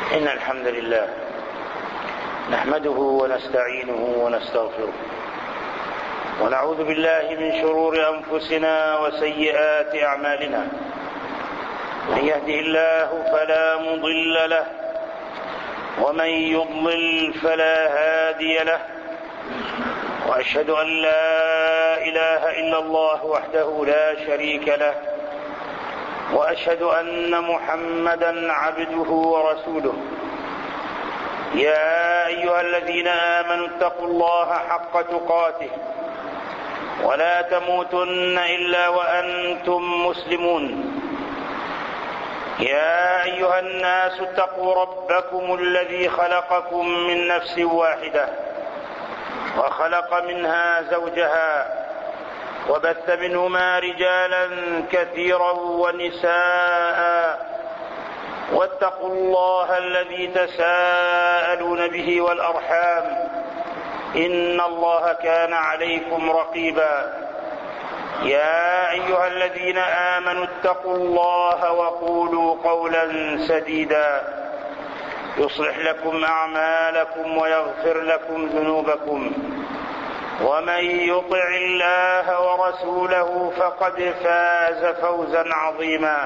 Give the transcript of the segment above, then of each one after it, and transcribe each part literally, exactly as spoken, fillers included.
إن الحمد لله نحمده ونستعينه ونستغفره ونعوذ بالله من شرور أنفسنا وسيئات أعمالنا. من يهده الله فلا مضل له ومن يضلل فلا هادي له، وأشهد أن لا إله إلا الله وحده لا شريك له، وأشهد أن محمدا عبده ورسوله. يا أيها الذين آمنوا اتقوا الله حق تقاته ولا تموتن إلا وأنتم مسلمون. يا أيها الناس اتقوا ربكم الذي خلقكم من نفس واحدة وخلق منها زوجها وبث منهما رجالا كثيرا ونساء، واتقوا الله الذي تساءلون به والأرحام إن الله كان عليكم رقيبا. يا أيها الذين آمنوا اتقوا الله وقولوا قولا سديدا يصلح لكم أعمالكم ويغفر لكم ذنوبكم، ومن يطع الله ورسوله فقد فاز فوزا عظيما.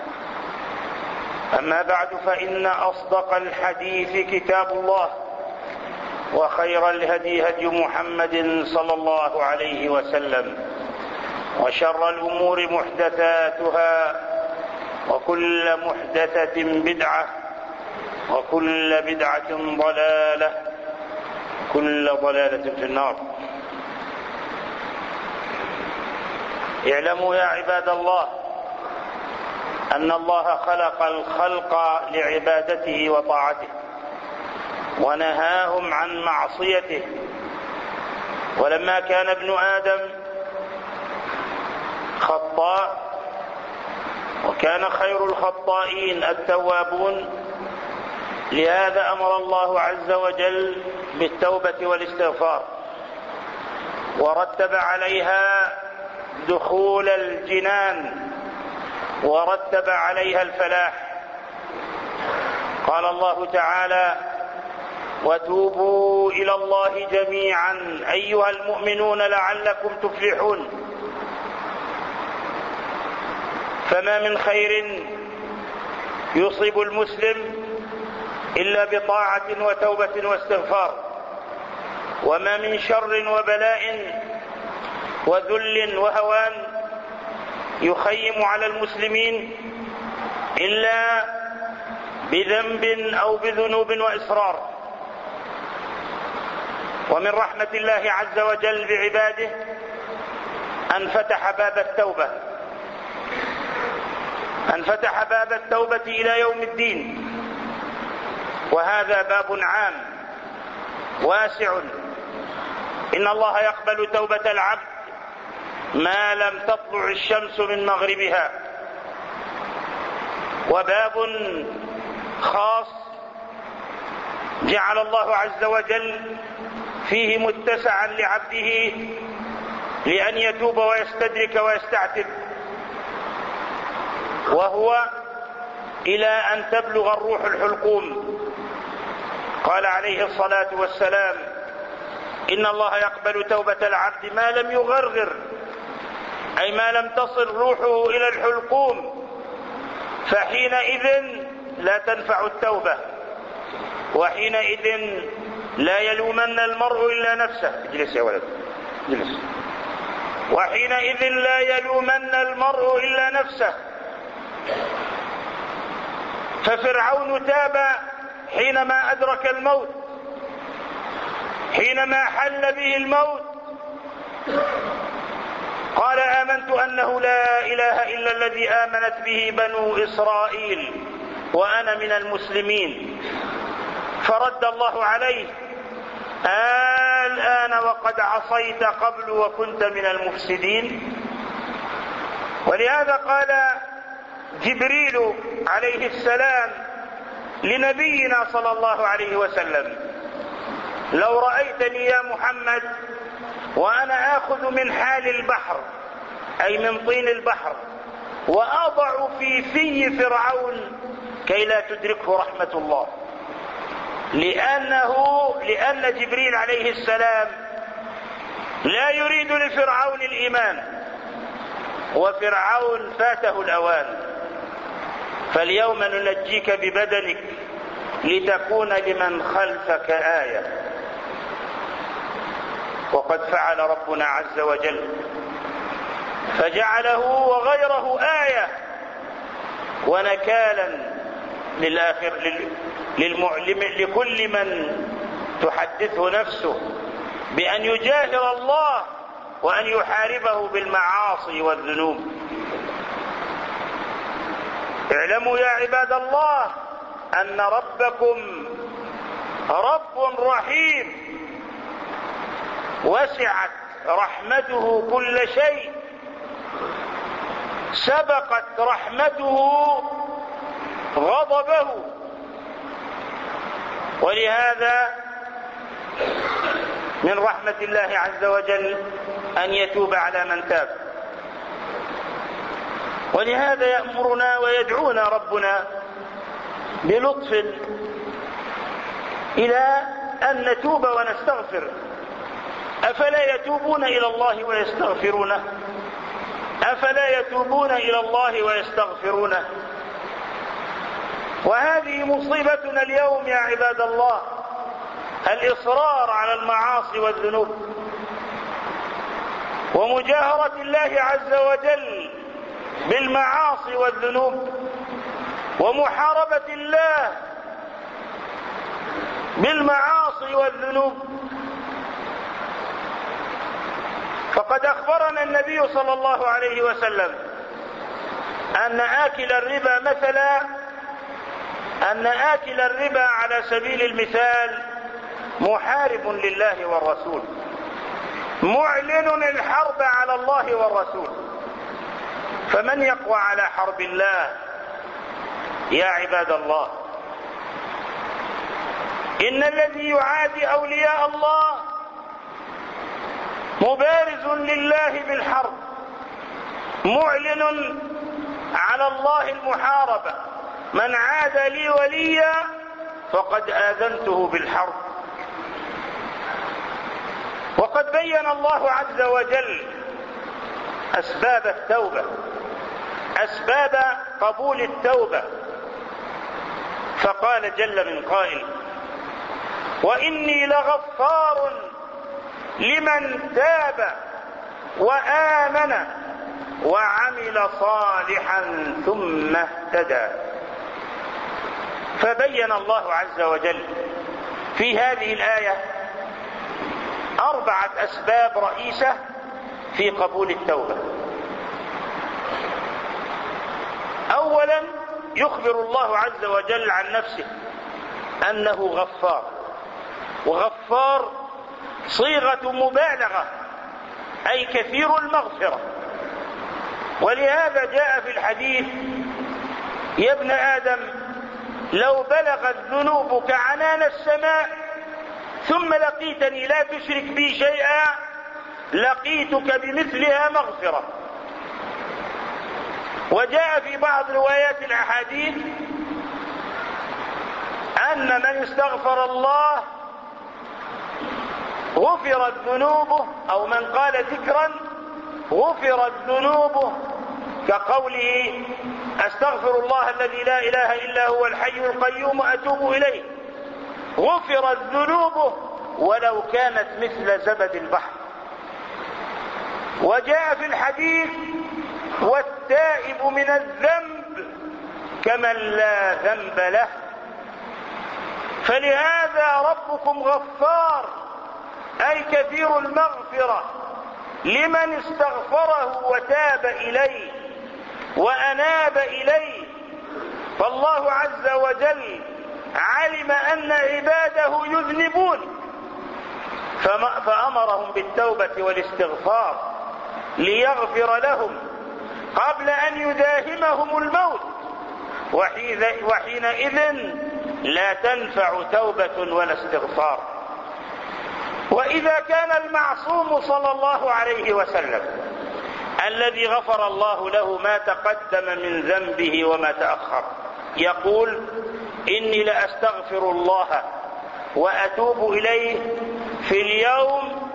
أما بعد، فإن أصدق الحديث كتاب الله، وخير الهدي هدي محمد صلى الله عليه وسلم، وشر الأمور محدثاتها، وكل محدثة بدعة، وكل بدعة ضلالة، كل ضلالة في النار. اعلموا يا عباد الله أن الله خلق الخلق لعبادته وطاعته، ونهاهم عن معصيته. ولما كان ابن آدم خطاء، وكان خير الخطائين التوابون، لهذا أمر الله عز وجل بالتوبة والاستغفار، ورتب عليها دخول الجنان، ورتب عليها الفلاح. قال الله تعالى: وتوبوا إلى الله جميعا أيها المؤمنون لعلكم تفلحون. فما من خير يصيب المسلم إلا بطاعة وتوبة واستغفار، وما من شر وبلاء وذل وهوان يخيم على المسلمين إلا بذنب أو بذنوب وإصرار. ومن رحمة الله عز وجل بعباده أن فتح باب التوبة، أن فتح باب التوبة إلى يوم الدين، وهذا باب عام واسع. إن الله يقبل توبة العبد ما لم تطلع الشمس من مغربها. وباب خاص جعل الله عز وجل فيه متسعا لعبده لأن يتوب ويستدرك ويستعتب، وهو إلى أن تبلغ الروح الحلقوم. قال عليه الصلاة والسلام: إن الله يقبل توبة العبد ما لم يغرغر، أي ما لم تصل روحه إلى الحلقوم، فحينئذ لا تنفع التوبة، وحينئذ لا يلومن المرء إلا نفسه. اجلس يا ولد، اجلس. وحينئذ لا يلومن المرء إلا نفسه. ففرعون تاب حينما أدرك الموت، حينما حل به الموت قال: آمنت أنه لا إله إلا الذي آمنت به بنو إسرائيل وأنا من المسلمين. فرد الله عليه: الآن وقد عصيت قبل وكنت من المفسدين. ولهذا قال جبريل عليه السلام لنبينا صلى الله عليه وسلم: لو رأيتني يا محمد وأنا آخذ من حال البحر، أي من طين البحر، وأضع في في فرعون كي لا تدركه رحمة الله. لأنه لأن جبريل عليه السلام لا يريد لفرعون الإيمان، وفرعون فاته الأوان. فاليوم ننجيك ببدنك لتكون لمن خلفك آية. وقد فعل ربنا عز وجل فجعله وغيره آية ونكالا للآخر للمعلم لكل من تحدثه نفسه بأن يجاهر الله وأن يحاربه بالمعاصي والذنوب. اعلموا يا عباد الله أن ربكم رب رحيم وسعت رحمته كل شيء، سبقت رحمته غضبه. ولهذا من رحمة الله عز وجل أن يتوب على من تاب. ولهذا يأمرنا ويدعونا ربنا بلطف إلى أن نتوب ونستغفر. أفلا يتوبون إلى الله ويستغفرونه؟ أفلا يتوبون إلى الله ويستغفرونه؟ وهذه مصيبتنا اليوم يا عباد الله، الإصرار على المعاصي والذنوب ومجاهرة الله عز وجل بالمعاصي والذنوب ومحاربة الله بالمعاصي والذنوب. فقد أخبرنا النبي صلى الله عليه وسلم أن آكل الربا مثلا أن آكل الربا على سبيل المثال محارب لله والرسول، معلن الحرب على الله والرسول. فمن يقوى على حرب الله يا عباد الله؟ إن الذي يعادي أولياء الله مبارز لله بالحرب، معلن على الله المحاربة. من عاد لي وليا فقد آذنته بالحرب. وقد بين الله عز وجل أسباب التوبة، أسباب قبول التوبة، فقال جل من قائل: وإني لغفار لمن تاب وآمن وعمل صالحا ثم اهتدى. فبين الله عز وجل في هذه الآية أربعة أسباب رئيسة في قبول التوبة. أولا يخبر الله عز وجل عن نفسه أنه غفار، وغفار صيغة مبالغة أي كثير المغفرة. ولهذا جاء في الحديث: يا ابن آدم لو بلغت ذنوبك عنان السماء ثم لقيتني لا تشرك بي شيئا لقيتك بمثلها مغفرة. وجاء في بعض روايات الأحاديث أن من استغفر الله غفرت ذنوبه، أو من قال ذكرا غفرت ذنوبه، كقوله: أستغفر الله الذي لا إله إلا هو الحي القيوم أتوب إليه، غفرت ذنوبه ولو كانت مثل زبد البحر. وجاء في الحديث: والتائب من الذنب كمن لا ذنب له. فلهذا ربكم غفار أي كثير المغفرة لمن استغفره وتاب إليه وأناب إليه. فالله عز وجل علم أن عباده يذنبون فأمرهم بالتوبة والاستغفار ليغفر لهم قبل أن يداهمهم الموت، وحينئذ لا تنفع توبة ولا استغفار. وإذا كان المعصوم صلى الله عليه وسلم الذي غفر الله له ما تقدم من ذنبه وما تأخر يقول: إني لأستغفر الله وأتوب إليه في اليوم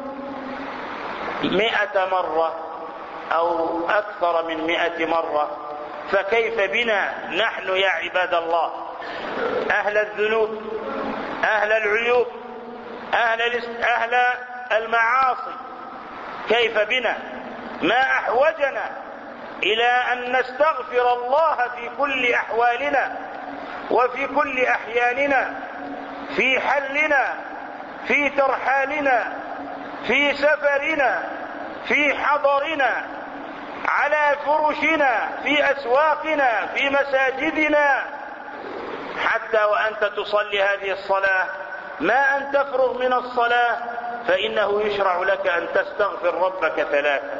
مئة مرة أو أكثر من مئة مرة، فكيف بنا نحن يا عباد الله، أهل الذنوب، أهل العيوب، أهل أهل المعاصي؟ كيف بنا؟ ما أحوجنا إلى أن نستغفر الله في كل أحوالنا وفي كل أحياننا، في حلنا، في ترحالنا، في سفرنا، في حضرنا، على فرشنا، في أسواقنا، في مساجدنا، حتى وأنت تصلي هذه الصلاة ما أن تفرغ من الصلاة فإنه يشرع لك أن تستغفر ربك ثلاثا.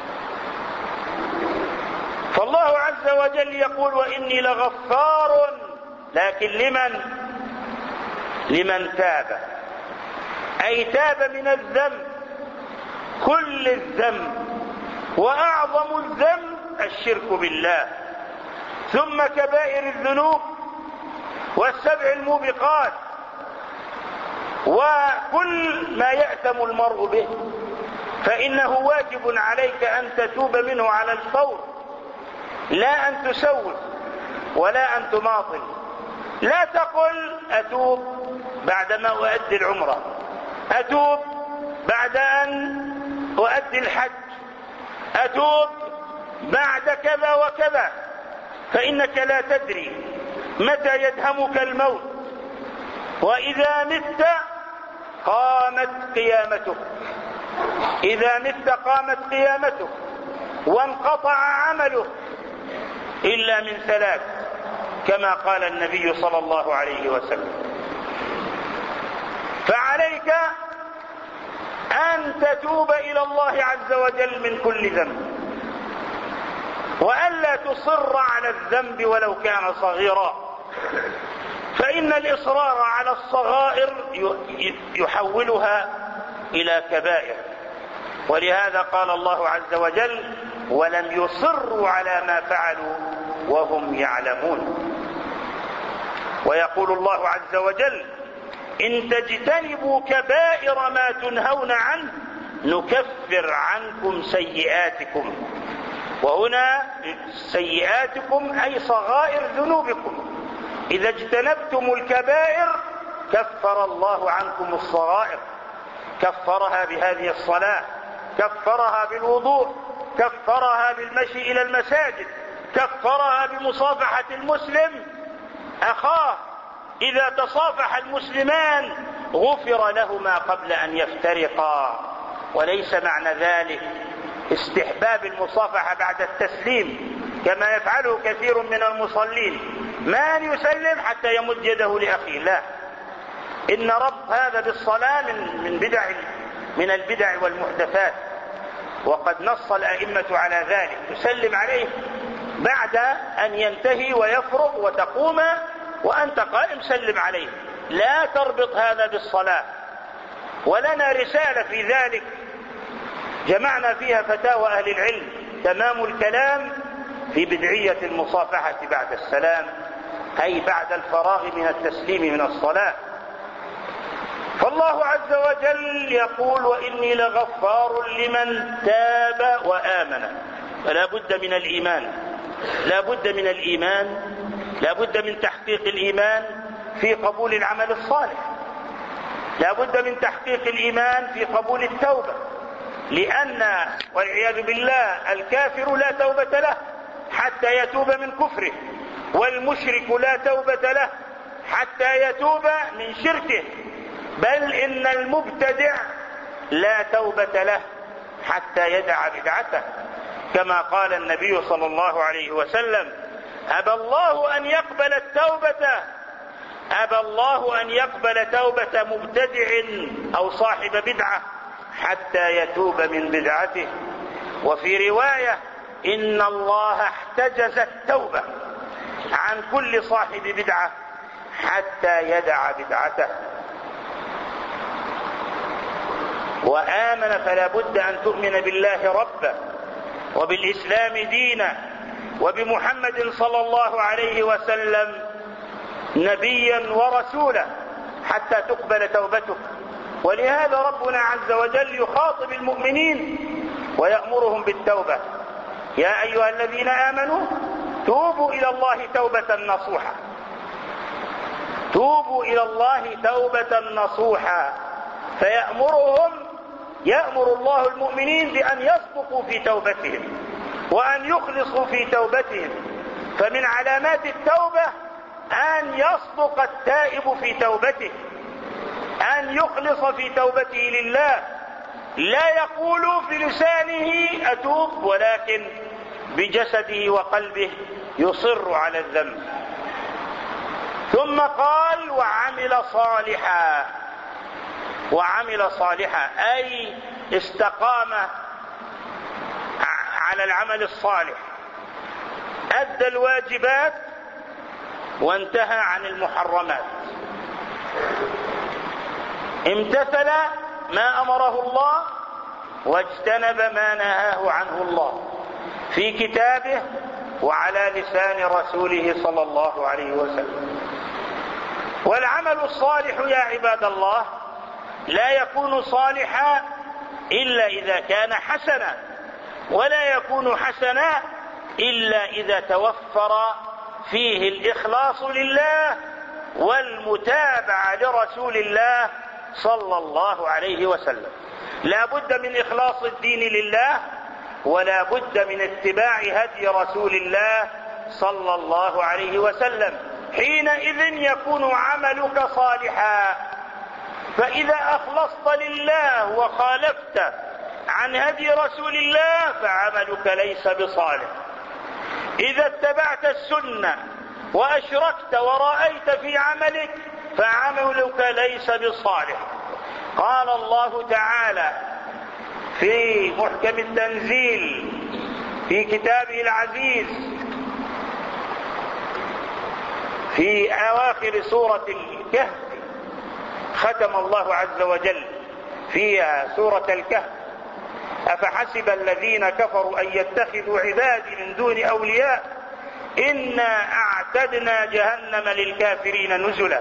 فالله عز وجل يقول وإني لغفار، لكن لمن؟ لمن تاب، أي تاب من الذنب، كل الذنب، وأعظم الذنب الشرك بالله، ثم كبائر الذنوب والسبع الموبقات وكل ما يأثم المرء به، فإنه واجب عليك أن تتوب منه على الفور، لا أن تسوف ولا أن تماطل. لا تقل أتوب بعدما أؤدي العمرة، أتوب بعد أن أؤدي الحج، أتوب بعد كذا وكذا، فإنك لا تدري متى يدهمك الموت، وإذا مت قامت قيامتك، إذا مت قامت قيامتك وانقطع عملك إلا من ثلاث، كما قال النبي صلى الله عليه وسلم. فعليك أن تتوب إلى الله عز وجل من كل ذنب، وألا تصر على الذنب ولو كان صغيرا، فإن الإصرار على الصغائر يحولها إلى كبائر. ولهذا قال الله عز وجل ولم يصروا على ما فعلوا وهم يعلمون. ويقول الله عز وجل إن تجتنبوا كبائر ما تنهون عنه نكفر عنكم سيئاتكم، وهنا سيئاتكم أي صغائر ذنوبكم. إذا اجتنبتم الكبائر كفر الله عنكم الصغائر، كفرها بهذه الصلاة، كفرها بالوضوء، كفرها بالمشي إلى المساجد، كفرها بمصافحة المسلم أخاه. إذا تصافح المسلمان غفر لهما قبل أن يفترقا. وليس معنى ذلك استحباب المصافحة بعد التسليم كما يفعله كثير من المصلين، ما أن يسلم حتى يمد يده لأخيه، لا، إن رب هذا بالصلاة من من بدع من البدع والمحدثات، وقد نص الأئمة على ذلك. تسلم عليه بعد أن ينتهي ويفرغ وتقوم وأنت قائم سلم عليه، لا تربط هذا بالصلاة. ولنا رسالة في ذلك جمعنا فيها فتاوى أهل العلم، تمام الكلام في بدعية المصافحة بعد السلام، أي بعد الفراغ من التسليم من الصلاة. فالله عز وجل يقول وإني لغفار لمن تاب وآمن. فلا بد من الإيمان، لا بد من الإيمان، لا بد من تحقيق الإيمان في قبول العمل الصالح، لا بد من تحقيق الإيمان في قبول التوبة، لأن والعياذ بالله الكافر لا توبة له حتى يتوب من كفره، والمشرك لا توبة له حتى يتوب من شركه، بل إن المبتدع لا توبة له حتى يدع بدعته، كما قال النبي صلى الله عليه وسلم أبى الله أن يقبل التوبة أبى الله أن يقبل توبة مبتدع أو صاحب بدعة حتى يتوب من بدعته. وفي رواية إن الله احتجز التوبة عن كل صاحب بدعة حتى يدع بدعته. وآمن فلا بد أن تؤمن بالله ربا، وبالإسلام دينا، وبمحمد صلى الله عليه وسلم نبيا ورسولا، حتى تقبل توبتك. ولهذا ربنا عز وجل يخاطب المؤمنين ويأمرهم بالتوبة: يا أيها الذين آمنوا توبوا إلى الله توبة نصوحا. توبوا إلى الله توبة نصوحا. فيأمرهم يأمر الله المؤمنين بأن يصدقوا في توبتهم وأن يخلصوا في توبتهم. فمن علامات التوبة أن يصدق التائب في توبته، أن يخلص في توبته لله، لا يقول في لسانه أتوب ولكن بجسده وقلبه يصر على الذنب. ثم قال: وعمل صالحا. وعمل صالحا أي استقام على العمل الصالح، أدى الواجبات وانتهى عن المحرمات، امتثل ما أمره الله واجتنب ما نهاه عنه الله في كتابه وعلى لسان رسوله صلى الله عليه وسلم. والعمل الصالح يا عباد الله لا يكون صالحا إلا إذا كان حسنا، ولا يكون حسنا إلا إذا توفر فيه الإخلاص لله والمتابعة لرسول الله صلى الله عليه وسلم. لا بد من إخلاص الدين لله، ولا بد من اتباع هدي رسول الله صلى الله عليه وسلم. حينئذ يكون عملك صالحا. فإذا أخلصت لله وخالفت عن هدي رسول الله فعملك ليس بصالح. إذا اتبعت السنة وأشركت ورأيت في عملك فعملك ليس بصالح. قال الله تعالى في محكم التنزيل في كتابه العزيز في أواخر سورة الكهف، ختم الله عز وجل فيها سورة الكهف: أفحسب الذين كفروا أن يتخذوا عبادي من دون أولياء إنا أعتدنا جهنم للكافرين نزلا.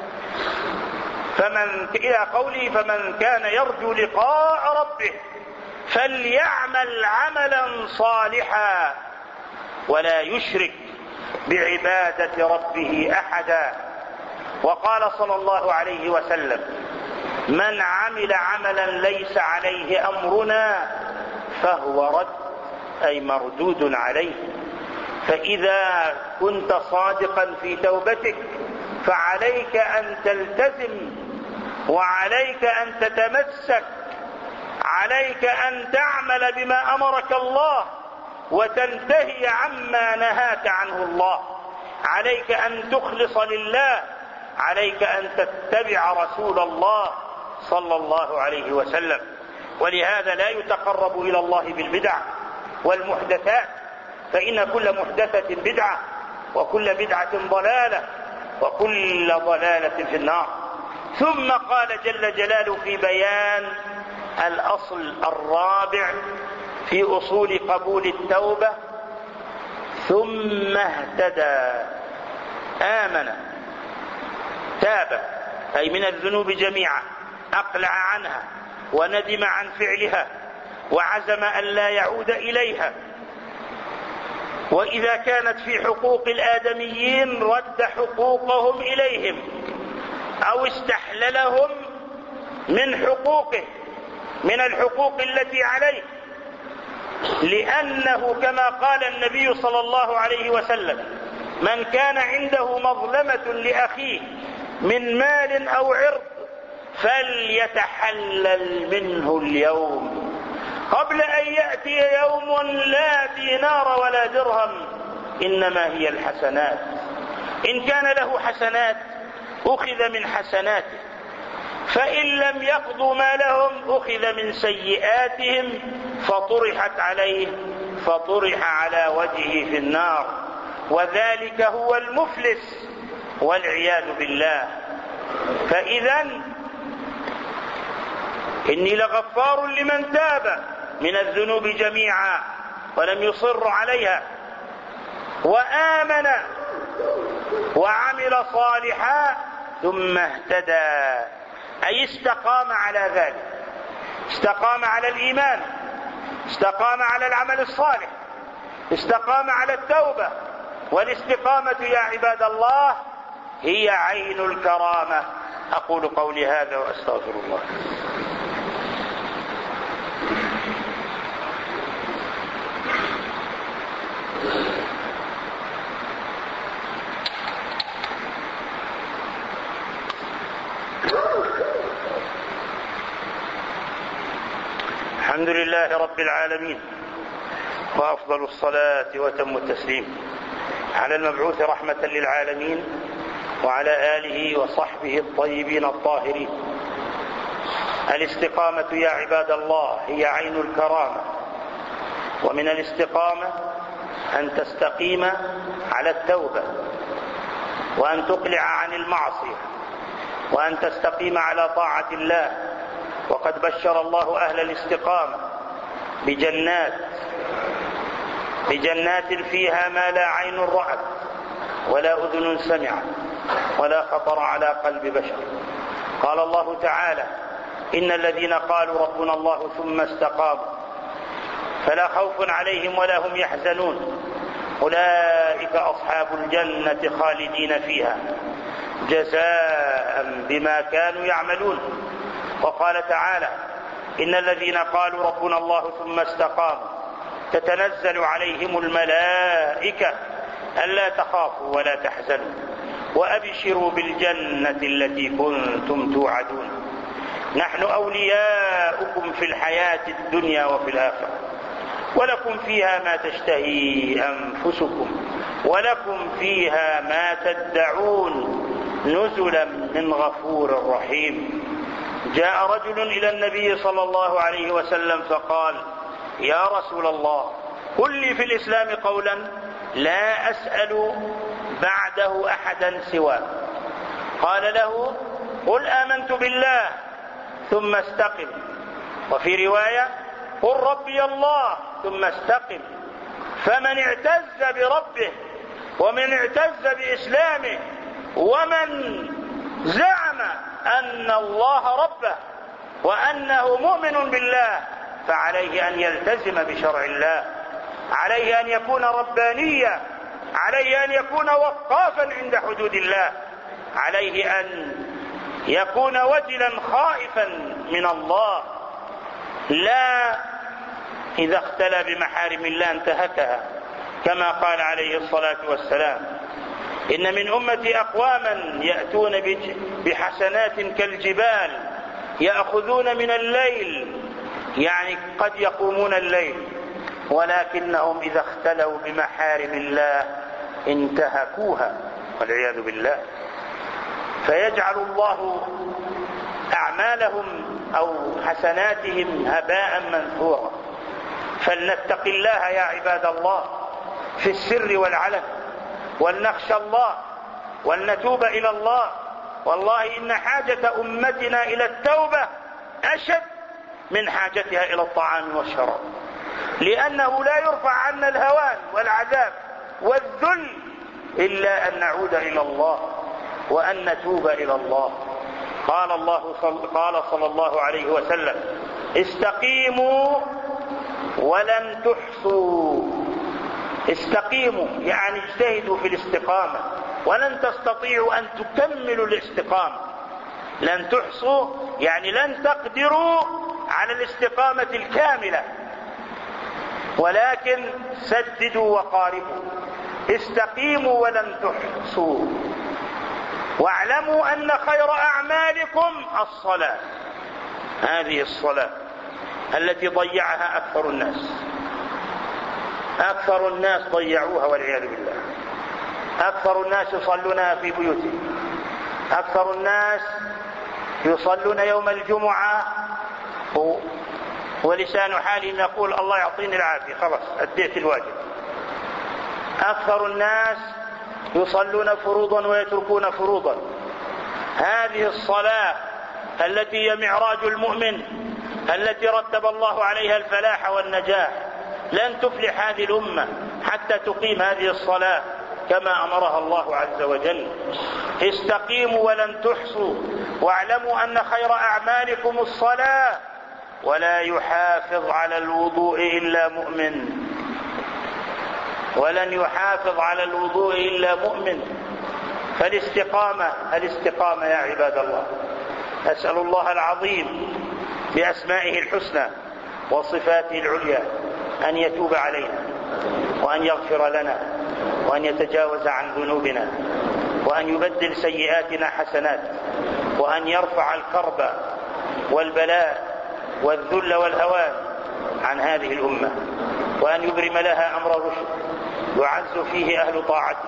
فمن إلى قوله: فمن كان يرجو لقاء ربه فليعمل عملا صالحا ولا يشرك بعبادة ربه أحدا. وقال صلى الله عليه وسلم: من عمل عملا ليس عليه أمرنا فهو رد، أي مردود عليه. فإذا كنت صادقا في توبتك فعليك أن تلتزم، وعليك أن تتمسك، عليك أن تعمل بما أمرك الله وتنتهي عما نهاك عنه الله. عليك أن تخلص لله، عليك أن تتبع رسول الله صلى الله عليه وسلم. ولهذا لا يتقرب إلى الله بالبدع والمحدثات، فإن كل محدثة بدعة وكل بدعة ضلالة وكل ضلالة في النار. ثم قال جل جلاله في بيان الأصل الرابع في أصول قبول التوبة: ثم اهتدى. آمن، تاب أي من الذنوب جميعا، أقلع عنها وندم عن فعلها وعزم أن لا يعود إليها. وإذا كانت في حقوق الآدميين رد حقوقهم إليهم أو استحللهم من حقوقه، من الحقوق التي عليه، لأنه كما قال النبي صلى الله عليه وسلم: من كان عنده مظلمة لأخيه من مال أو عرض فليتحلل منه اليوم قبل أن يأتي يوم لا دينار ولا درهم، إنما هي الحسنات. إن كان له حسنات أخذ من حسناته، فإن لم يقضوا ما لهم أخذ من سيئاتهم فطرحت عليه فطرح على وجهه في النار، وذلك هو المفلس والعياذ بالله. فإذا إني لغفار لمن تاب من الذنوب جميعا ولم يصر عليها وآمن وعمل صالحا ثم اهتدى، أي استقام على ذلك، استقام على الإيمان، استقام على العمل الصالح، استقام على التوبة. والاستقامة يا عباد الله هي عين الكرامة. أقول قولي هذا وأستغفر الله. الحمد لله رب العالمين، وأفضل الصلاة وتم التسليم على المبعوث رحمة للعالمين وعلى آله وصحبه الطيبين الطاهرين. الاستقامة يا عباد الله هي عين الكرامة، ومن الاستقامة أن تستقيم على التوبة، وأن تقلع عن المعصية، وأن تستقيم على طاعة الله. وقد بشر الله أهل الاستقامة بجنات بجنات فيها ما لا عين رأت ولا أذن سمعت ولا خطر على قلب بشر. قال الله تعالى: إن الذين قالوا ربنا الله ثم استقاموا فلا خوف عليهم ولا هم يحزنون أولئك أصحاب الجنة خالدين فيها جزاء بما كانوا يعملون. وقال تعالى: إن الذين قالوا ربنا الله ثم استقاموا تتنزل عليهم الملائكة ألا تخافوا ولا تحزنوا وأبشروا بالجنة التي كنتم توعدون نحن أولياؤكم في الحياة الدنيا وفي الآخرة ولكم فيها ما تشتهي أنفسكم ولكم فيها ما تدعون نزلا من غفور رحيم. جاء رجل إلى النبي صلى الله عليه وسلم فقال: يا رسول الله، قل لي في الإسلام قولا لا أسأل بعده أحدا سواك. قال له: قل آمنت بالله ثم استقم. وفي رواية: قل ربي الله ثم استقم. فمن اعتز بربه ومن اعتز بإسلامه ومن زعم أن الله ربه وأنه مؤمن بالله فعليه أن يلتزم بشرع الله، عليه أن يكون ربانيا، عليه أن يكون وقافا عند حدود الله، عليه أن يكون وجلا خائفا من الله، لا إذا اختلى بمحارم الله انتهكها، كما قال عليه الصلاة والسلام: إن من أمتي أقواما يأتون بحسنات كالجبال يأخذون من الليل، يعني قد يقومون الليل، ولكنهم إذا اختلوا بمحارم الله انتهكوها والعياذ بالله، فيجعل الله أعمالهم أو حسناتهم هباء منثورا. فلنتق الله يا عباد الله في السر والعلن، ولنخشى الله ولنتوب إلى الله. والله إن حاجة أمتنا إلى التوبة أشد من حاجتها إلى الطعام والشراب، لأنه لا يرفع عنا الهوان والعذاب والذل إلا أن نعود إلى الله وأن نتوب إلى الله. قال الله صل... قال صلى الله عليه وسلم: استقيموا ولن تحصوا. استقيموا يعني اجتهدوا في الاستقامة، ولن تستطيعوا أن تكملوا الاستقامة. لن تحصوا يعني لن تقدروا على الاستقامة الكاملة، ولكن سددوا وقاربوا. استقيموا ولن تحصوا. واعلموا أن خير أعمالكم الصلاة. هذه الصلاة التي ضيعها أكثر الناس، أكثر الناس ضيعوها والعياذ بالله. أكثر الناس يصلونها في بيوتهم، أكثر الناس يصلون يوم الجمعة ولسان حالهم يقول الله يعطيني العافية، خلاص أديت الواجب. أكثر الناس يصلون فروضا ويتركون فروضا. هذه الصلاة التي هي معراج المؤمن، التي رتب الله عليها الفلاح والنجاة، لن تفلح هذه الأمة حتى تقيم هذه الصلاة كما أمرها الله عز وجل. استقيموا ولن تحصوا، واعلموا أن خير أعمالكم الصلاة، ولا يحافظ على الوضوء إلا مؤمن، ولن يحافظ على الوضوء إلا مؤمن. فالاستقامة الاستقامة يا عباد الله. أسأل الله العظيم بأسمائه الحسنى وصفاته العليا أن يتوب علينا، وأن يغفر لنا، وأن يتجاوز عن ذنوبنا، وأن يبدل سيئاتنا حسنات، وأن يرفع الكرب والبلاء والذل والهوان عن هذه الأمة، وأن يبرم لها أمر رشد يعز فيه أهل طاعته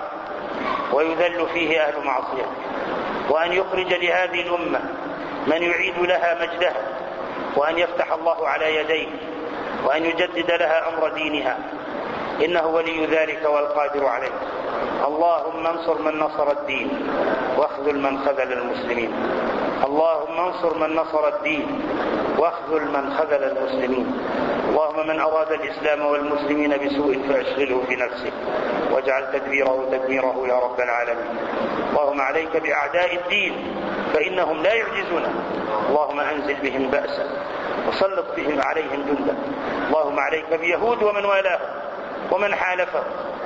ويذل فيه أهل معصيته، وأن يخرج لهذه الأمة من يعيد لها مجدها، وأن يفتح الله على يديه، وأن يجدد لها أمر دينها، إنه ولي ذلك والقادر عليه. اللهم انصر من نصر الدين، واخذل من خذل المسلمين. اللهم انصر من نصر الدين، واخذل من خذل المسلمين. اللهم من أراد الإسلام والمسلمين بسوء فأشغله في نفسه، واجعل تدبيره تدميره يا رب العالمين. اللهم عليك بأعداء الدين فإنهم لا يعجزنا. اللهم أنزل بهم بأسا وسلط بهم عليهم جندا. اللهم عليك بيهود ومن والاه ومن حالفه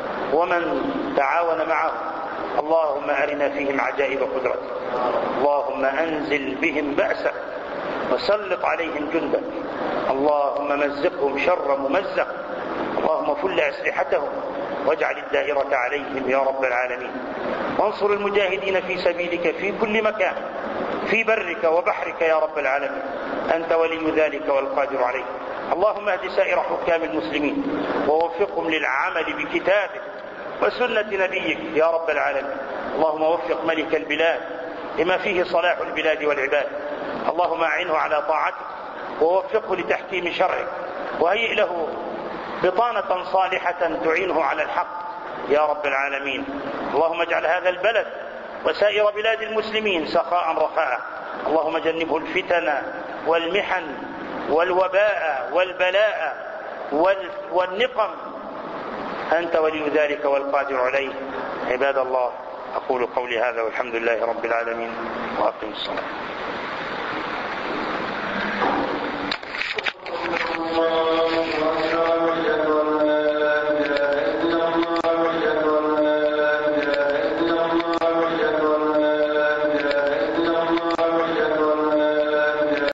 ومن تعاون معه. اللهم أرنا فيهم عجائب قدرتك. اللهم أنزل بهم بأسا وسلط عليهم جندا. اللهم مزقهم شر ممزق. اللهم فل أسلحتهم واجعل الدائرة عليهم يا رب العالمين. وانصر المجاهدين في سبيلك في كل مكان، في برك وبحرك يا رب العالمين. أنت ولي ذلك والقادر عليه. اللهم اهد سائر حكام المسلمين ووفقهم للعمل بكتابك وسنة نبيك يا رب العالمين. اللهم وفق ملك البلاد لما فيه صلاح البلاد والعباد. اللهم أعنه على طاعتك ووفقه لتحكيم شرعك، وهيئ له بطانة صالحة تعينه على الحق يا رب العالمين. اللهم اجعل هذا البلد وسائر بلاد المسلمين سخاء رخاء. اللهم جنبه الفتن والمحن والوباء والبلاء والنقم. أنت ولي ذلك والقادر عليه. عباد الله، أقول قولي هذا والحمد لله رب العالمين، وأقم الصلاة.